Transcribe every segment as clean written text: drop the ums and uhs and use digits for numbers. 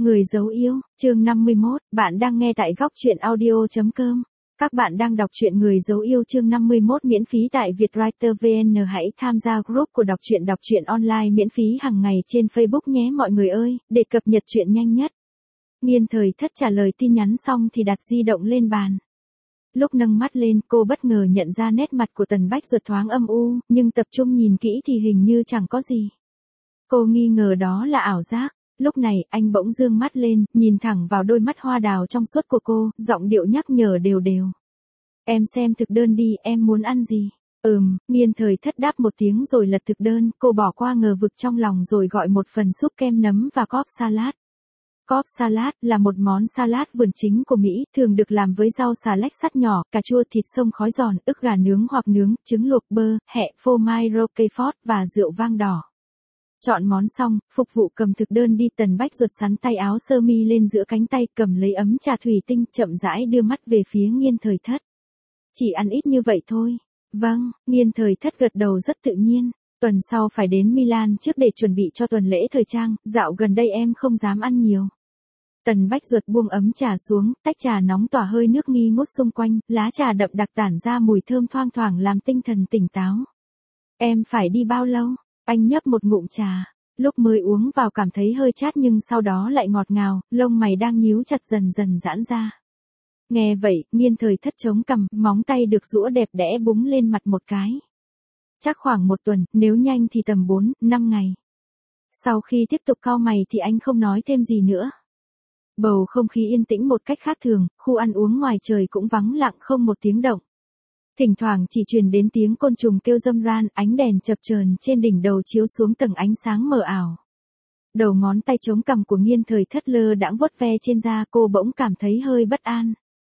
Người dấu yêu, chương 51, bạn đang nghe tại góc truyện audio.com. Các bạn đang đọc truyện Người dấu yêu chương 51 miễn phí tại Vietwriter VN. Hãy tham gia group của đọc truyện online miễn phí hàng ngày trên Facebook nhé mọi người ơi, để cập nhật truyện nhanh nhất. Nghiên Thời Thất trả lời tin nhắn xong thì đặt di động lên bàn. Lúc nâng mắt lên, cô bất ngờ nhận ra nét mặt của Tần Bách Duật thoáng âm u, nhưng tập trung nhìn kỹ thì hình như chẳng có gì. Cô nghi ngờ đó là ảo giác. Lúc này, anh bỗng dương mắt lên, nhìn thẳng vào đôi mắt hoa đào trong suốt của cô, giọng điệu nhắc nhở đều đều. Em xem thực đơn đi, em muốn ăn gì? Nghiên Thời Thất đáp một tiếng rồi lật thực đơn, cô bỏ qua ngờ vực trong lòng rồi gọi một phần súp kem nấm và Cobb salad. Cobb salad là một món salad vườn chính của Mỹ, thường được làm với rau xà lách sắt nhỏ, cà chua, thịt sông khói giòn, ức gà nướng hoặc nướng, trứng luộc, bơ, hẹ, phô mai Roquefort và rượu vang đỏ. Chọn món xong, phục vụ cầm thực đơn đi. Tần Bách Duật sắn tay áo sơ mi lên giữa cánh tay, cầm lấy ấm trà thủy tinh, chậm rãi đưa mắt về phía Nghiên Thời Thất. Chỉ ăn ít như vậy thôi. Vâng, Nghiên Thời Thất gật đầu rất tự nhiên. Tuần sau phải đến Milan trước để chuẩn bị cho tuần lễ thời trang, dạo gần đây em không dám ăn nhiều. Tần Bách Duật buông ấm trà xuống, tách trà nóng tỏa hơi nước nghi ngút xung quanh, lá trà đậm đặc tản ra mùi thơm thoang thoảng làm tinh thần tỉnh táo. Em phải đi bao lâu? Anh nhấp một ngụm trà, lúc mới uống vào cảm thấy hơi chát nhưng sau đó lại ngọt ngào, lông mày đang nhíu chặt dần dần giãn ra. Nghe vậy, Nghiên Thời Thất chống cằm, móng tay được giũa đẹp đẽ búng lên mặt một cái. Chắc khoảng 1 tuần, nếu nhanh thì tầm 4-5 ngày. Sau khi tiếp tục cau mày thì anh không nói thêm gì nữa. Bầu không khí yên tĩnh một cách khác thường, khu ăn uống ngoài trời cũng vắng lặng không một tiếng động. Thỉnh thoảng chỉ truyền đến tiếng côn trùng kêu râm ran, ánh đèn chập chờn trên đỉnh đầu chiếu xuống tầng ánh sáng mờ ảo. Đầu ngón tay chống cằm của Nghiên Thời Thất lơ đãng vuốt ve trên da, cô bỗng cảm thấy hơi bất an.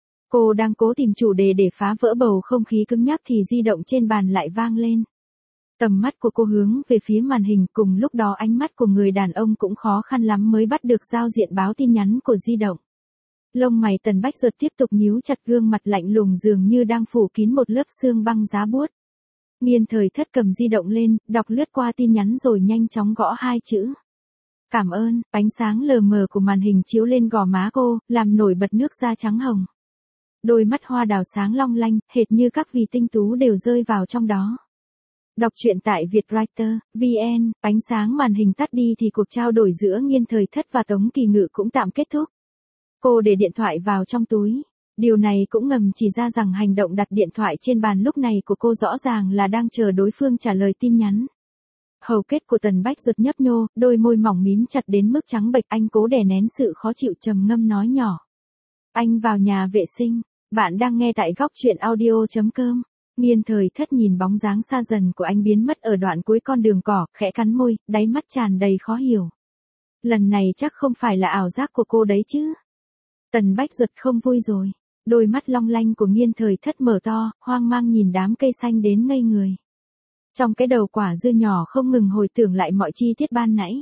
Cô đang cố tìm chủ đề để phá vỡ bầu không khí cứng nhắc thì di động trên bàn lại vang lên. Tầm mắt của cô hướng về phía màn hình, cùng lúc đó ánh mắt của người đàn ông cũng khó khăn lắm mới bắt được giao diện báo tin nhắn của di động. Lông mày Tần Bách Duật tiếp tục nhíu chặt, gương mặt lạnh lùng dường như đang phủ kín một lớp sương băng giá buốt. Nghiên Thời Thất cầm di động lên, đọc lướt qua tin nhắn rồi nhanh chóng gõ 2 chữ. Cảm ơn. Ánh sáng lờ mờ của màn hình chiếu lên gò má cô, làm nổi bật nước da trắng hồng. Đôi mắt hoa đào sáng long lanh, hệt như các vì tinh tú đều rơi vào trong đó. Đọc truyện tại Vietwriter VN. Ánh sáng màn hình tắt đi thì cuộc trao đổi giữa Nghiên Thời Thất và Tống Kỳ Ngự cũng tạm kết thúc. Cô để điện thoại vào trong túi. Điều này cũng ngầm chỉ ra rằng hành động đặt điện thoại trên bàn lúc này của cô rõ ràng là đang chờ đối phương trả lời tin nhắn. Hầu kết của Tần Bách Duật nhấp nhô, đôi môi mỏng mím chặt đến mức trắng bệch, anh cố đè nén sự khó chịu, trầm ngâm nói nhỏ. Anh vào nhà vệ sinh. Bạn đang nghe tại góc truyện audio.com. Nghiên Thời Thất nhìn bóng dáng xa dần của anh biến mất ở đoạn cuối con đường cỏ, khẽ cắn môi, đáy mắt tràn đầy khó hiểu. Lần này chắc không phải là ảo giác của cô đấy chứ. Tần Bách Duật không vui rồi. Đôi mắt long lanh của Nghiên Thời Thất mở to, hoang mang nhìn đám cây xanh đến ngây người. Trong cái đầu quả dưa nhỏ không ngừng hồi tưởng lại mọi chi tiết ban nãy.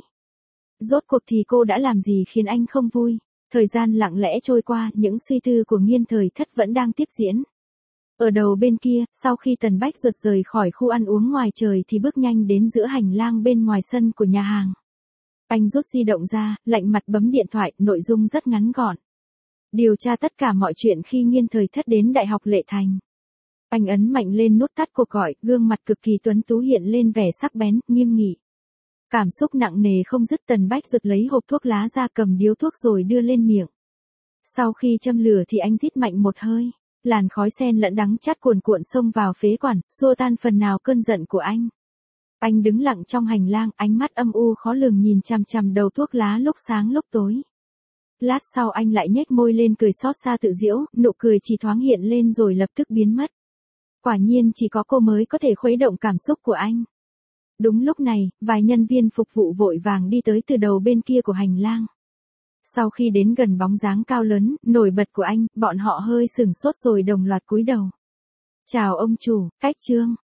Rốt cuộc thì cô đã làm gì khiến anh không vui? Thời gian lặng lẽ trôi qua, những suy tư của Nghiên Thời Thất vẫn đang tiếp diễn. Ở đầu bên kia, sau khi Tần Bách Duật rời khỏi khu ăn uống ngoài trời thì bước nhanh đến giữa hành lang bên ngoài sân của nhà hàng. Anh rút di động ra, lạnh mặt bấm điện thoại, nội dung rất ngắn gọn. Điều tra tất cả mọi chuyện khi Nghiên Thời Thất đến Đại học Lệ Thành. Anh ấn mạnh lên nút tắt cuộc gọi, gương mặt cực kỳ tuấn tú hiện lên vẻ sắc bén, nghiêm nghị. Cảm xúc nặng nề không dứt. Tần Bách Duật lấy hộp thuốc lá ra, cầm điếu thuốc rồi đưa lên miệng. Sau khi châm lửa thì anh rít mạnh một hơi. Làn khói xen lẫn đắng chát cuồn cuộn xông vào phế quản, xua tan phần nào cơn giận của anh. Anh đứng lặng trong hành lang, ánh mắt âm u khó lường nhìn chằm chằm đầu thuốc lá lúc sáng lúc tối. Lát sau anh lại nhếch môi lên cười xót xa tự giễu, nụ cười chỉ thoáng hiện lên rồi lập tức biến mất. Quả nhiên chỉ có cô mới có thể khuấy động cảm xúc của anh. Đúng lúc này, vài nhân viên phục vụ vội vàng đi tới từ đầu bên kia của hành lang. Sau khi đến gần bóng dáng cao lớn, nổi bật của anh, bọn họ hơi sửng sốt rồi đồng loạt cúi đầu. Chào ông chủ, Cách Trương.